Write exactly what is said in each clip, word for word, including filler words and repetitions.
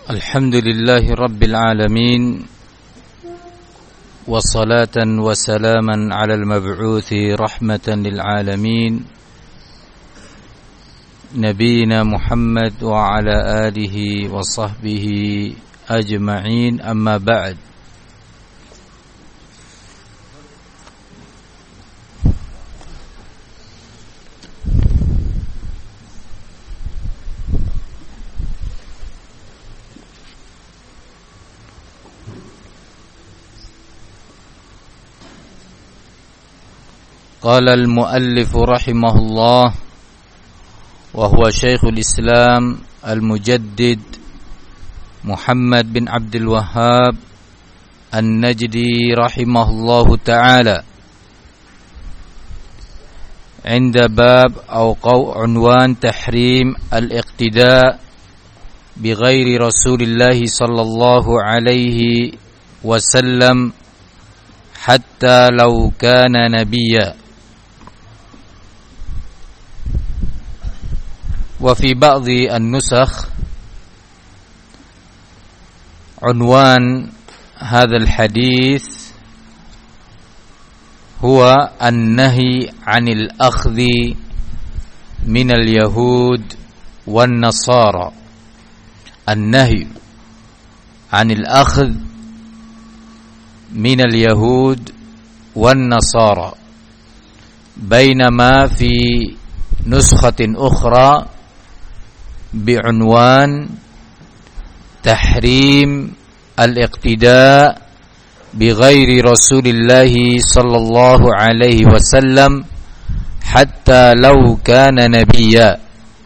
الحمد لله رب العالمين، وصلاة وسلاما على المبعوث رحمة للعالمين نبينا محمد وعلى آله وصحبه أجمعين. أما بعد، قال المؤلف رحمه الله وهو شيخ الإسلام المجدد محمد بن عبد الوهاب النجدي رحمه الله تعالى، عند باب أو عنوان تحريم الاقتداء بغير رسول الله صلى الله عليه وسلم حتى لو كان نبيا. وفي بعض النسخ عنوان هذا الحديث هو النهي عن الأخذ من اليهود والنصارى، النهي عن الأخذ من اليهود والنصارى، بينما في نسخة أخرى بعنوان تحريم الاقتداء بغير رسول الله صلى الله عليه وسلم حتى لو كان نبيا.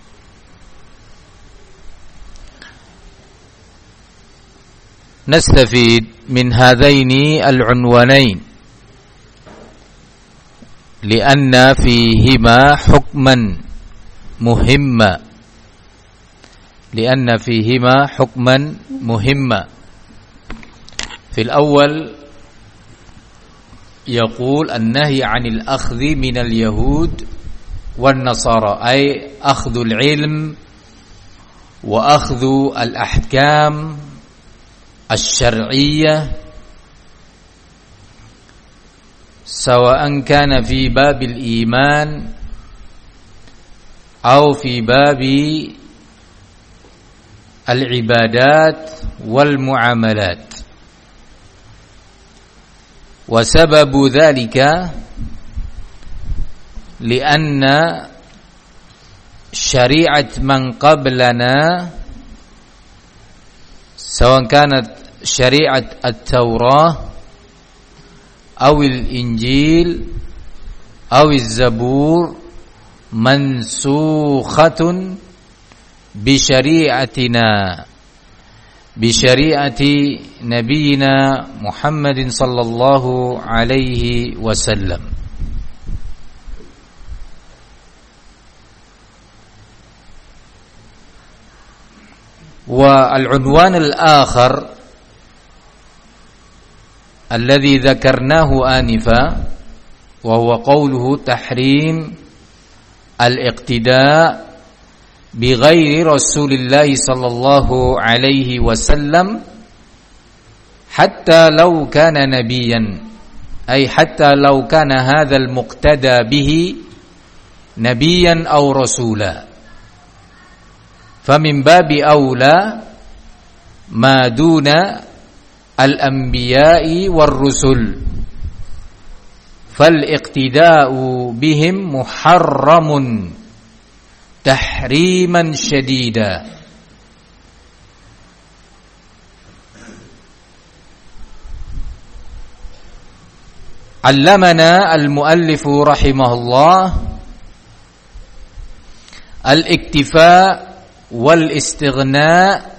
نستفيد من هذين العنوانين لأن فيهما حكما مهما لأن فيهما حكما مهما في الأول يقول النهي عن الأخذ من اليهود والنصارى، أي أخذ العلم وأخذ الأحكام الشرعية، سواء كان في باب الإيمان أو في باب العبادات والمعاملات. وسبب ذلك لأن شريعة من قبلنا، سواء كانت شريعة التوراة أو الإنجيل أو الزبور، منسوخة بشريعتنا بشريعة نبينا محمد صلى الله عليه وسلم. والعنوان الآخر الذي ذكرناه آنفا وهو قوله تحريم الاقتداء بغير رسول الله صلى الله عليه وسلم حتى لو كان نبيا، أي حتى لو كان هذا المقتدى به نبيا أو رسولا، فمن باب أولى ما دون الأنبياء والرسل، فالاقتداء بهم محرم تحريما شديدا. علمنا المؤلف رحمه الله الاكتفاء والاستغناء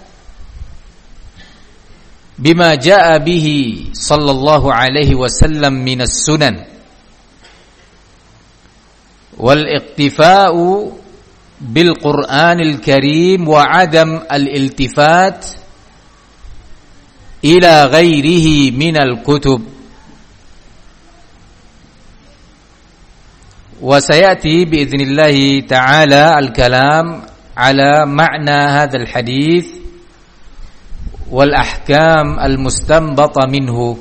بما جاء به صلى الله عليه وسلم من السنن، والاكتفاء بالقرآن الكريم وعدم الالتفات إلى غيره من الكتب. وسيأتي بإذن الله تعالى الكلام على معنى هذا الحديث والأحكام المستنبطة منه.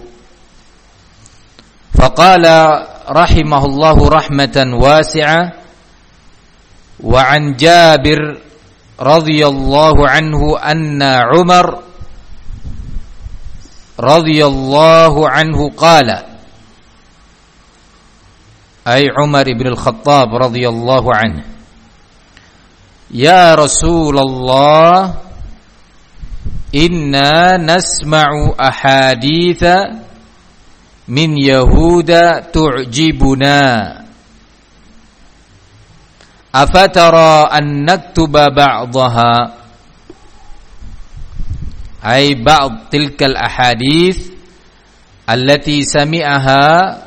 فقال رحمه الله رحمة واسعة: وعن جابر رضي الله عنه أن عمر رضي الله عنه قال، أي عمر بن الخطاب رضي الله عنه: يا رسول الله إنا نسمع أحاديث من يهود تعجبنا أفترى أن نكتب بعضها، أي بعض تلك الأحاديث التي سمعها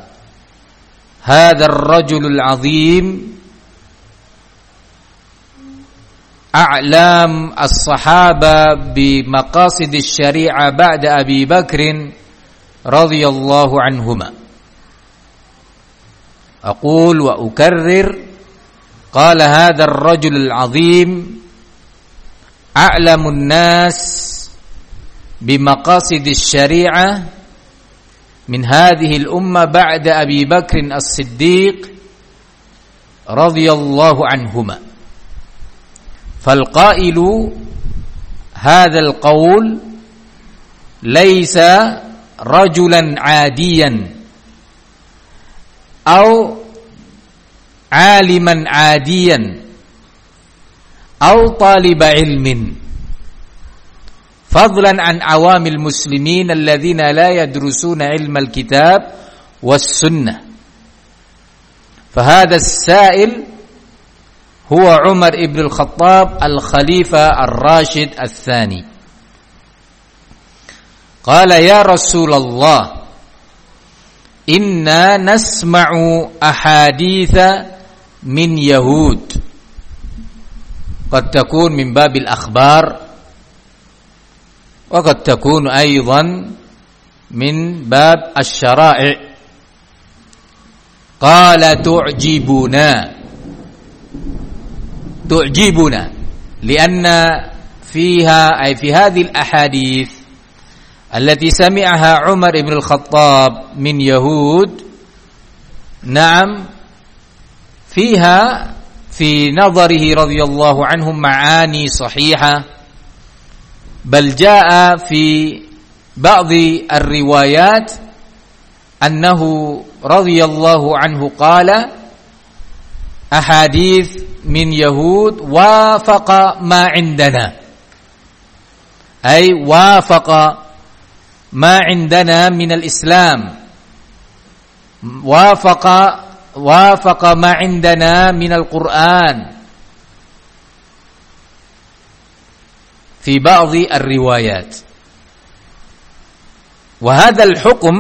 هذا الرجل العظيم أعلام الصحابة بمقاصد الشريعة بعد أبي بكر رضي الله عنهما. أقول وأكرر: قال هذا الرجل العظيم أعلم الناس بمقاصد الشريعة من هذه الأمة بعد أبي بكر الصديق رضي الله عنهما. فالقائل هذا القول ليس رجلا عاديا أو عالما عاديا أو طالب علم، فضلا عن عوام المسلمين الذين لا يدرسون علم الكتاب والسنة. فهذا السائل هو عمر بن الخطاب الخليفة الراشد الثاني. قال: يا رسول الله إنا نسمع أحاديث من يهود، قد تكون من باب الأخبار وقد تكون أيضا من باب الشرائع. قال: تعجبنا تعجبنا لأن فيها أي في هذه الأحاديث التي سمعها عمر بن الخطاب من يهود، نعم، فيها في نظره رضي الله عنهم معاني صحيحة، بل جاء في بعض الروايات أنه رضي الله عنه قال: أحاديث من يهود وافق ما عندنا، أي وافق ما عندنا من الإسلام، وافق وافق ما عندنا من القرآن في بعض الروايات. وهذا الحكم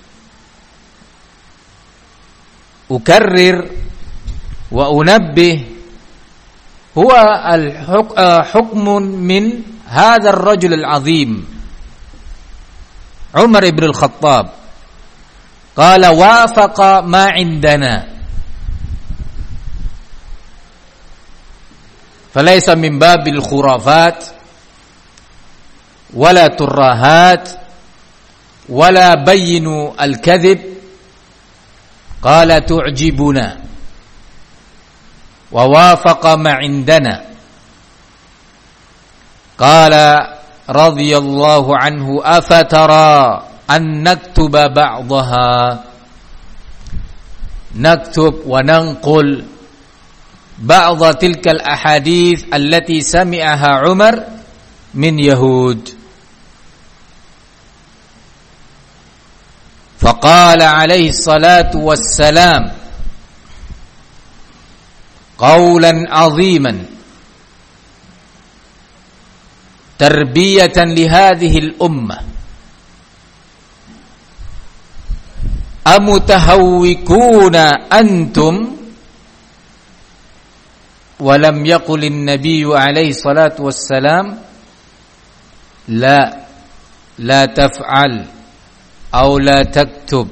أكرر وأنبه هو حكم من هذا الرجل العظيم عمر بن الخطاب. قال: وافق ما عندنا، فليس من باب الخرافات ولا ترهات ولا بين الكذب. قال: تعجبنا ووافق ما عندنا. قال رضي الله عنه: أفترى أن نكتب بعضها، نكتب وننقل بعض تلك الأحاديث التي سمعها عمر من يهود. فقال عليه الصلاة والسلام قولا عظيما تربية لهذه الأمة: أمتهوكون أنتم؟ ولم يقل النبي عليه الصلاة والسلام لا لا تفعل أو لا تكتب،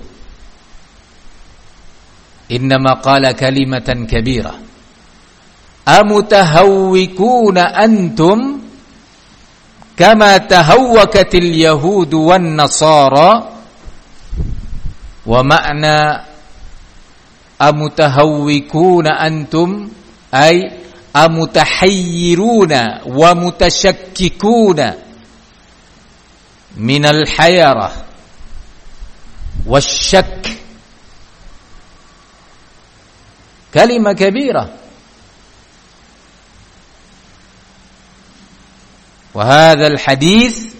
إنما قال كلمة كبيرة: أمتهوكون أنتم؟ kama tahawwakatil yahudu wan nasara. Wa makna amutahawwikuna antum ay amutahayyiruna wa mutasyakkikuna minal hayarah wasyak. Kalimah kabirah. Wa hadzal hadits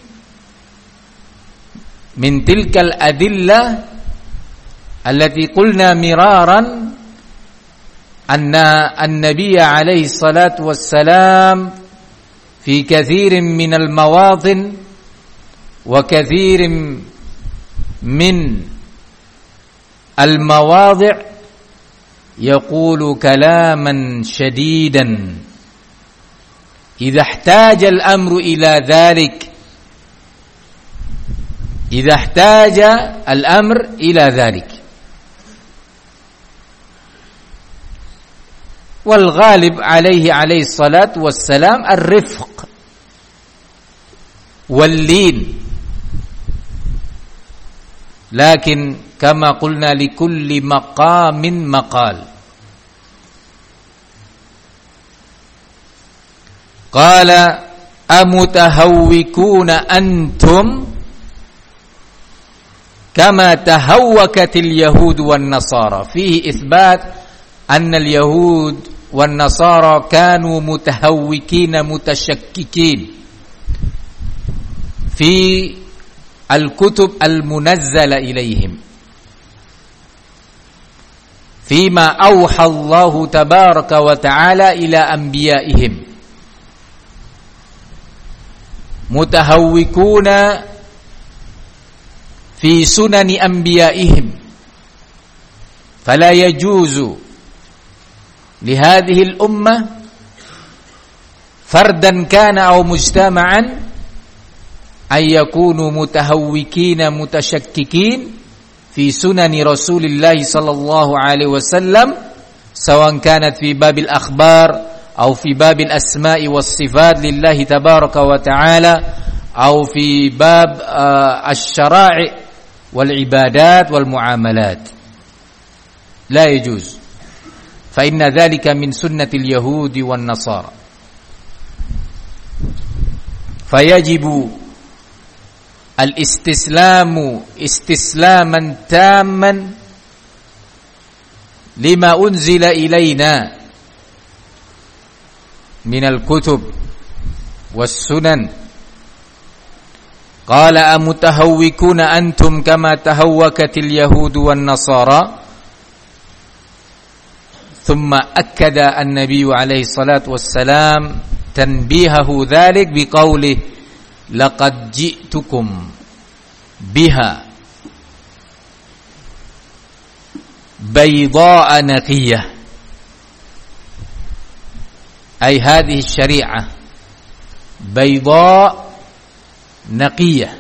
min tilkal adillah allati qulna miraran anna an-nabiy alaihi salatu wassalam fi kathirin min al-mawadhin wa kathirin min al-mawadhi' yaqulu kalaman shadidan idza ihtaja al-amru ila dhalik idza ihtaja al-amr ila dhalik. Wal ghalib alaihi alaihi salatu wassalam ar-rifq wal lin. Lakin kama qulna likulli maqamin maqal. Qala amutahawwikuna antum kama tahawwakatil yahud wan nasara. Fihi itsbat anna al yahud wan nasara kanu mutahawwikina mutasyakkikin fi al-kutub al-munazzala ilaihim fima awha Allah tabaraka wa ta'ala ila anbiya'ihim mutahawwikuna fi sunani anbiya'ihim fala yajuzu li hadhihi al-ummah fardan kana aw mujtama'an ay yakunu mutahawwikina mutasyakkikin fi sunani Rasulillah sallallahu alaihi wasallam sawan kanat fi babil akhbar aw fi babil asma'i was sifat lillahi tabaraka wa ta'ala aw fi bab uh, asy-syara'i wal ibadat wal muamalat. La yajuz fa inna dhalika min sunnatil yahudi wan nasara. Fayajibu al-istislamu istislaman tamman lima unzila ilaina min al-kutub was-sunan. Qala amutahawwikuna antum kama tahawwakatil yahudu wan nasara. Thumma akkada an-nabiy alaihi salatu wassalam tanbihahu dhalik biqaulihi laqad ji'tukum biha bayda'a naqiyah. Ay hadhihi syari'ah bayda' naqiyah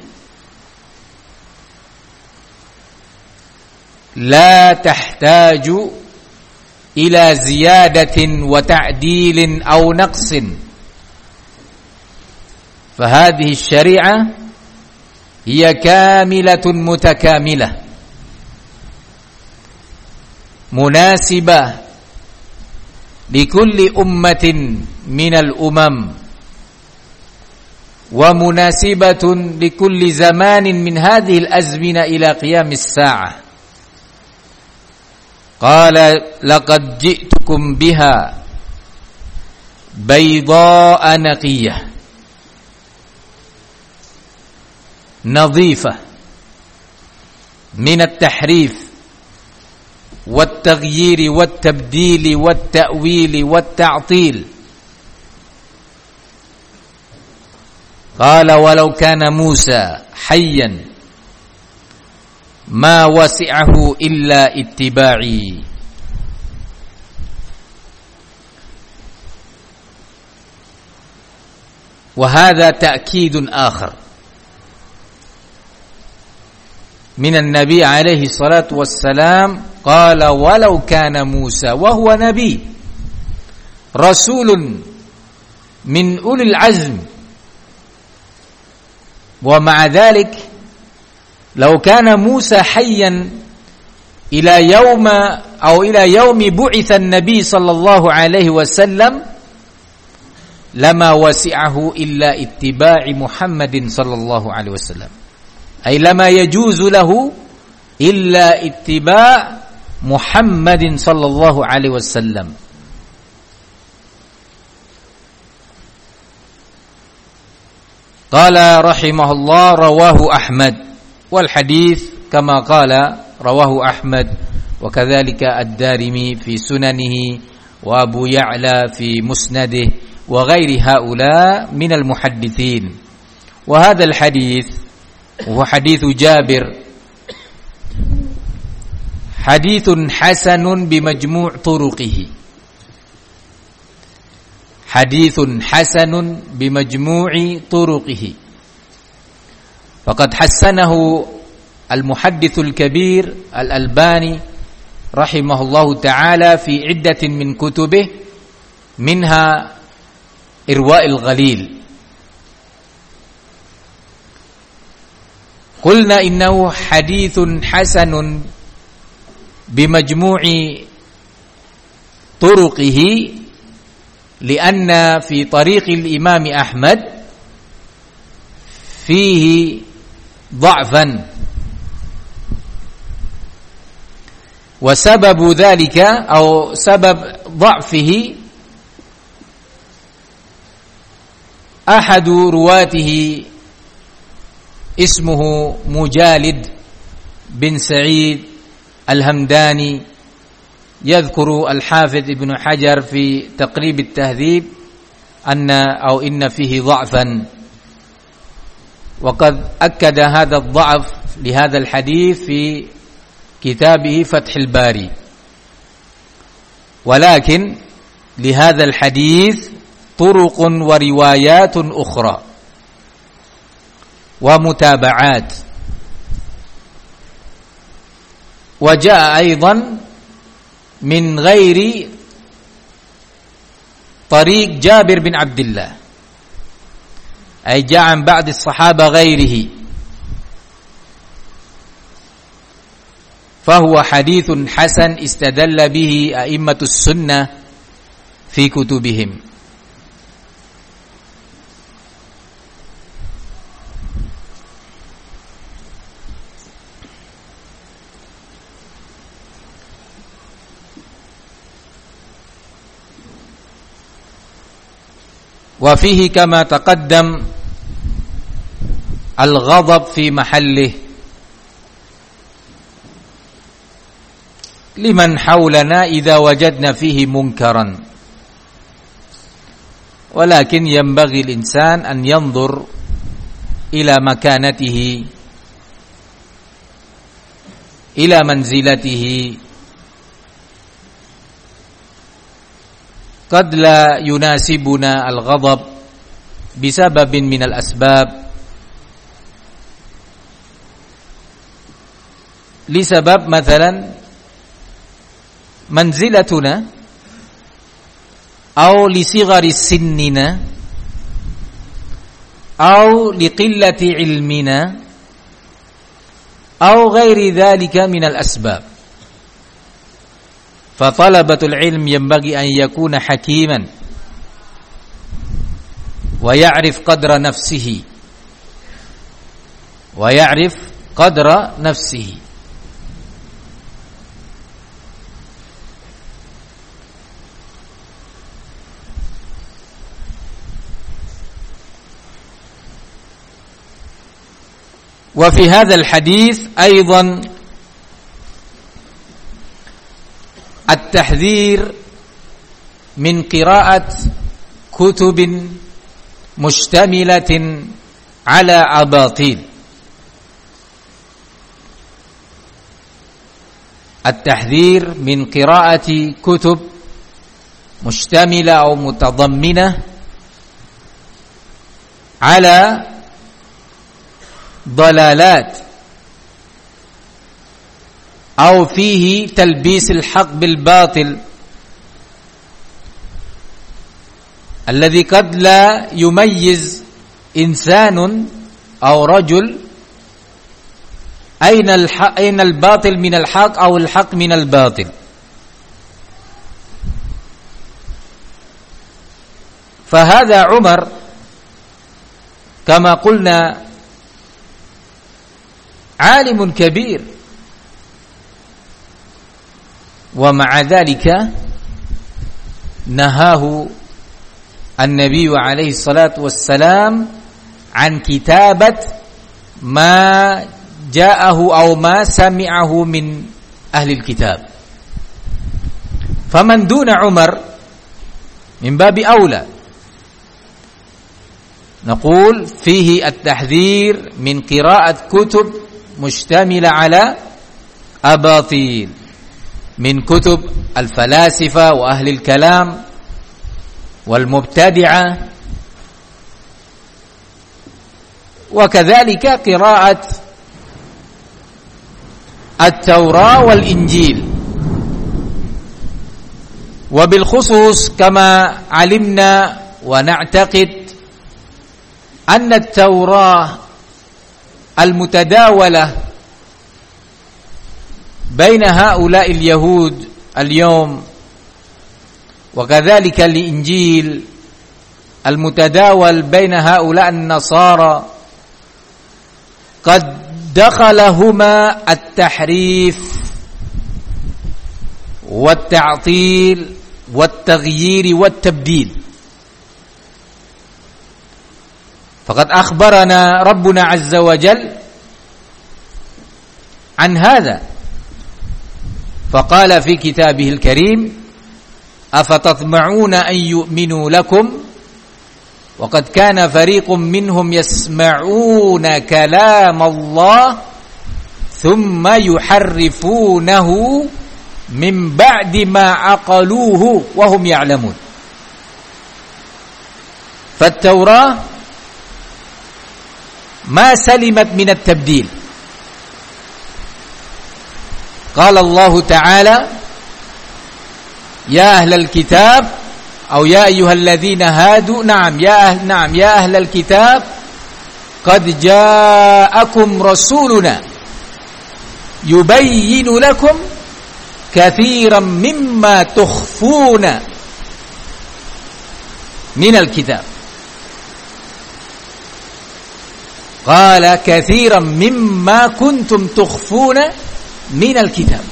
la tahtaju ila ziyadatin wa ta'dilin aw naqsin. فهذه الشريعة هي كاملة متكاملة مناسبة لكل أمة من الأمم ومناسبة لكل زمان من هذه الأزمنة إلى قيام الساعة. قال لقد جئتكم بها بيضاء نقية نظيفة من التحريف والتغيير والتبديل والتأويل والتعطيل. قال ولو كان موسى حيا ما وسعه إلا اتباعي. وهذا تأكيد آخر من النبي عليه الصلاة والسلام. قال ولو كان موسى وهو نبي رسول من أولي العزم wa ma'a dhalik law kana Musa hayyan ila yauma atau ila yaumi bu'itsa an-nabi sallallahu alaihi wasallam lama wasi'ahu illa ittiba'i Muhammadin sallallahu alaihi wasallam ay lama yajuzu lahu illa ittiba' Muhammadin sallallahu alaihi wasallam. Qala rahimahullah rawahu Ahmad wal hadits kama qala rawahu Ahmad wa kadzalika ad-Darimi fi sunanihi wa Abu Ya'la fi musnadihi wa ghairi haula min al-muhaddithin. Wa hadha al-hadits huwa hadits Jabir hadithun hasanun bi majmu' turuqihi. Hadithun hasanun bi majmu'i turuqihi. Faqad hassanahu al-muhaddithul kabir al-Albani rahimahullahu ta'ala fi iddatin min kutubih minha Irwa'il Ghalil. Qulna innahu hadithun hasanun bi majmu'i turuqihi lianna fi tariqil Imam Ahmad fihi dha'fan wa sababu dhalika atau sabab dha'fihi ahadu ruwatihi ismuhu Mujalid bin Sa'id al-Hamdani. يذكر الحافظ ابن حجر في تقريب التهذيب أن أو إن فيه ضعفا وقد أكد هذا الضعف لهذا الحديث في كتابه فتح الباري. ولكن لهذا الحديث طرق وروايات أخرى ومتابعات. وجاء أيضا من غير طريق جابر بن عبد الله أي جاء عن بعض الصحابة غيره فهو حديث حسن استدل به أئمة السنة في كتبهم. وفيه كما تقدم الغضب في محله لمن حولنا إذا وجدنا فيه منكرا، ولكن ينبغي الإنسان أن ينظر إلى مكانته إلى منزلته. قد لا يناسبنا الغضب بسبب من الأسباب لسبب مثلا منزلتنا أو لصغر سننا أو لقلة علمنا أو غير ذلك من الأسباب. فطلبة العلم ينبغي أن يكون حكيما ويعرف قدر نفسه ويعرف قدر نفسه. وفي هذا الحديث أيضا التحذير من قراءة كتب مشتملة على أباطيل. التحذير من قراءة كتب مشتملة أو متضمنة على ضلالات أو فيه تلبيس الحق بالباطل الذي قد لا يميز إنسان أو رجل أين الحق أين الباطل من الحق أو الحق من الباطل. فهذا عمر كما قلنا عالم كبير، ومع ذلك نهاه النبي عليه الصلاة والسلام عن كتابة ما جاءه أو ما سمعه من أهل الكتاب. فمن دون عمر من باب أولى. نقول فيه التحذير من قراءة كتب مشتملة على أباطيل من كتب الفلاسفة وأهل الكلام والمبتدعة، وكذلك قراءة التوراة والإنجيل. وبالخصوص كما علمنا ونعتقد أن التوراة المتداولة بين هؤلاء اليهود اليوم، وكذلك الإنجيل المتداول بين هؤلاء النصارى، قد دخلهما التحريف والتعطيل والتغيير والتبديل. فقد أخبرنا ربنا عز وجل عن هذا، فقال في كتابه الكريم: أفتطمعون أن يؤمنوا لكم وقد كان فريق منهم يسمعون كلام الله ثم يحرفونه من بعد ما عقلوه وهم يعلمون. فالتوراة ما سلمت من التبديل. قال الله تعالى: يا أهل الكتاب أو يا أيها الذين هادوا نعم يا أهل نعم يا أهل الكتاب قد جاءكم رسولنا يبين لكم كثيرا مما تخفون من الكتاب. قال كثيرا مما كنتم تخفون من الكتاب.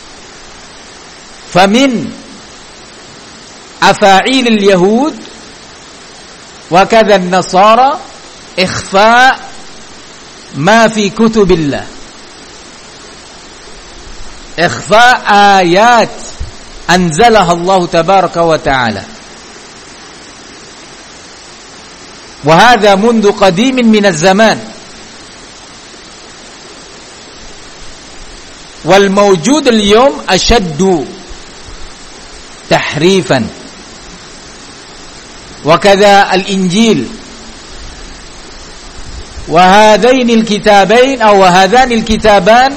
فمن أفاعيل اليهود وكذا النصارى إخفاء ما في كتب الله، إخفاء آيات أنزلها الله تبارك وتعالى، وهذا منذ قديم من الزمان. والموجود اليوم أشد تحريفا. وكذا الإنجيل، وهذين الكتابين أو هذان الكتابان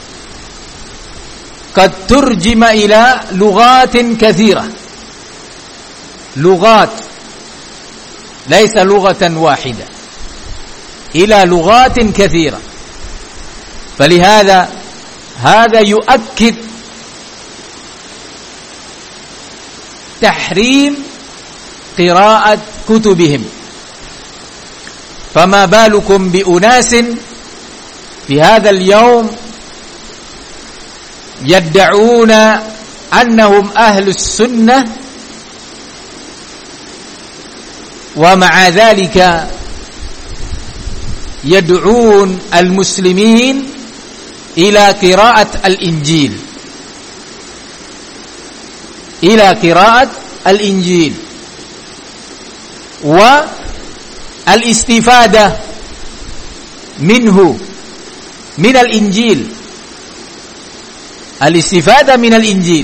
قد ترجم إلى لغات كثيرة، لغات ليس لغة واحدة، إلى لغات كثيرة. فلهذا هذا يؤكد تحريم قراءة كتبهم. فما بالكم بأناس في هذا اليوم يدعون أنهم أهل السنة، ومع ذلك يدعون المسلمين إلى قراءة الإنجيل إلى قراءة الإنجيل والاستفادة منه، من الإنجيل، الاستفادة من الإنجيل.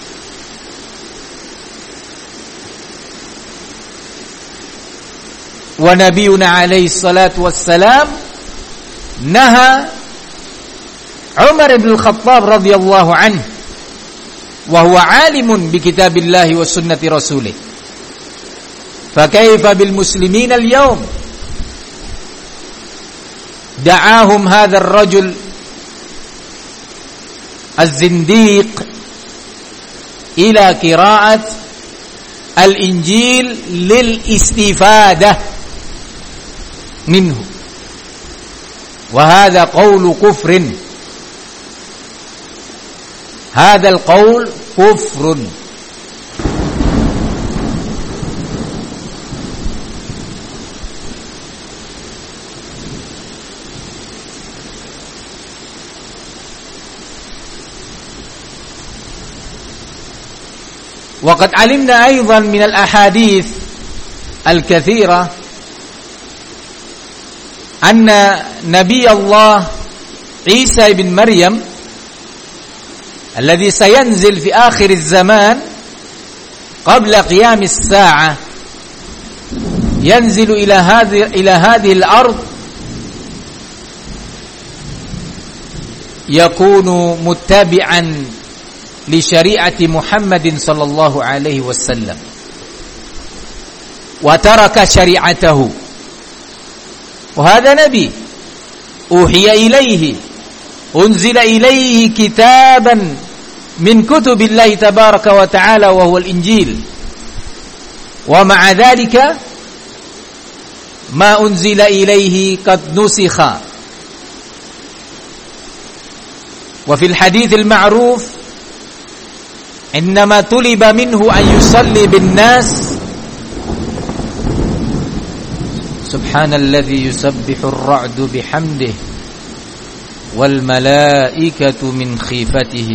ونبينا عليه الصلاة والسلام نهى عمر بن الخطاب رضي الله عنه وهو عالم بكتاب الله وسنة رسوله، فكيف بالمسلمين اليوم دعاهم هذا الرجل الزنديق إلى قراءة الإنجيل للاستفادة منه، وهذا قول كفر، هذا القول كفر. وقد علمنا أيضا من الأحاديث الكثيرة أن نبي الله عيسى بن مريم الذي سينزل في آخر الزمان قبل قيام الساعة ينزل إلى هذه إلى هذه الأرض يكون متبعا لشريعة محمد صلى الله عليه وسلم، وترك شريعته، وهذا نبي أوحي إليه، أنزل إليه كتابا من كتب الله تبارك وتعالى وهو الإنجيل، ومع ذلك ما أنزل إليه قد نسخ. وفي الحديث المعروف إنما طلب منه أن يصلي بالناس سبحان الذي يسبح الرعد بحمده والملائكة من خيفته.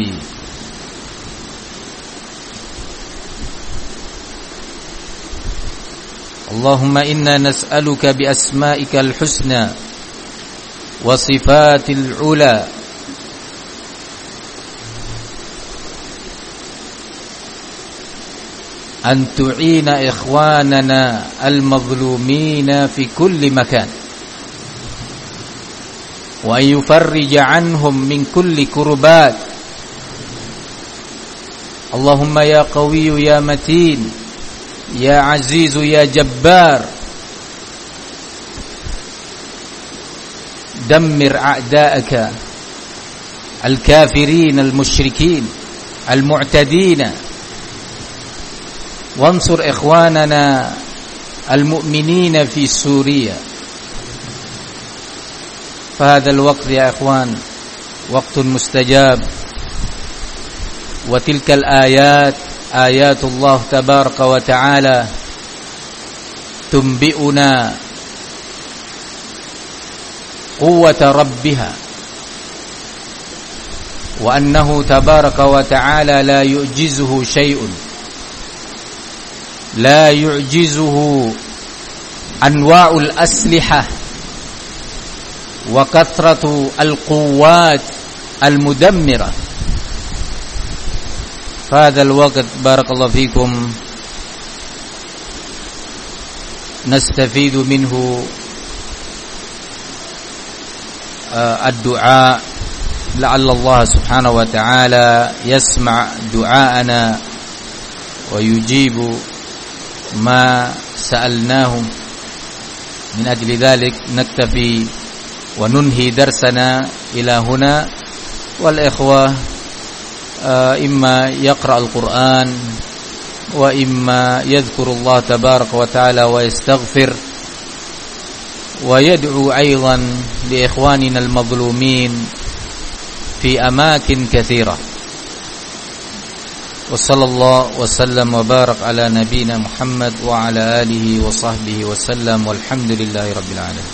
اللهم إنا نسألك بأسمائك الحسنى وصفات العلى أن تعين إخواننا المظلومين في كل مكان، وأن يفرج عنهم من كل كربات. اللهم يا قوي يا متين يا عزيز يا جبار دمر أعداءك الكافرين المشركين المعتدين، وانصر إخواننا المؤمنين في سوريا. فهذا الوقت يا إخوان وقت مستجاب، وتلك الآيات آيات الله تبارك وتعالى تنبئنا قوة ربها، وأنه تبارك وتعالى لا يعجزه شيء، لا يعجزه أنواع الأسلحة وكثرة القوات المدمرة. فهذا الوقت بارك الله فيكم نستفيد منه الدعاء، لعل الله سبحانه وتعالى يسمع دعاءنا ويجيب ما سألناه. من أجل ذلك نكتفي وننهي درسنا إلى هنا، والإخوة إما يقرأ القرآن وإما يذكر الله تبارك وتعالى ويستغفر، ويدعو أيضا لإخواننا المظلومين في أماكن كثيرة. وصلى الله وسلم وبارك على نبينا محمد وعلى آله وصحبه وسلم، والحمد لله رب العالمين.